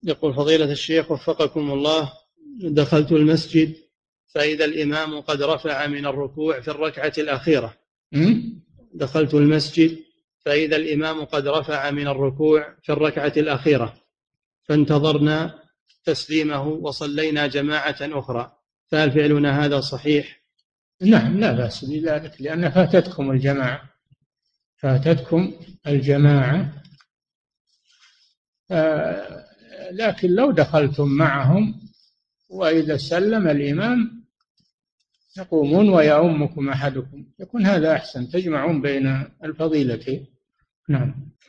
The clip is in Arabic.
يقول فضيلة الشيخ وفقكم الله، دخلت المسجد فإذا الإمام قد رفع من الركوع في الركعة الأخيرة. دخلت المسجد فإذا الإمام قد رفع من الركوع في الركعة الأخيرة، فانتظرنا تسليمه وصلينا جماعة أخرى، فهل فعلنا هذا صحيح؟ نعم، لا بأس بذلك، لأن فاتتكم الجماعة. لكن لو دخلتم معهم وإذا سلم الإمام تقومون ويؤمكم أحدكم، يكون هذا أحسن، تجمعون بين الفضيلتين. نعم.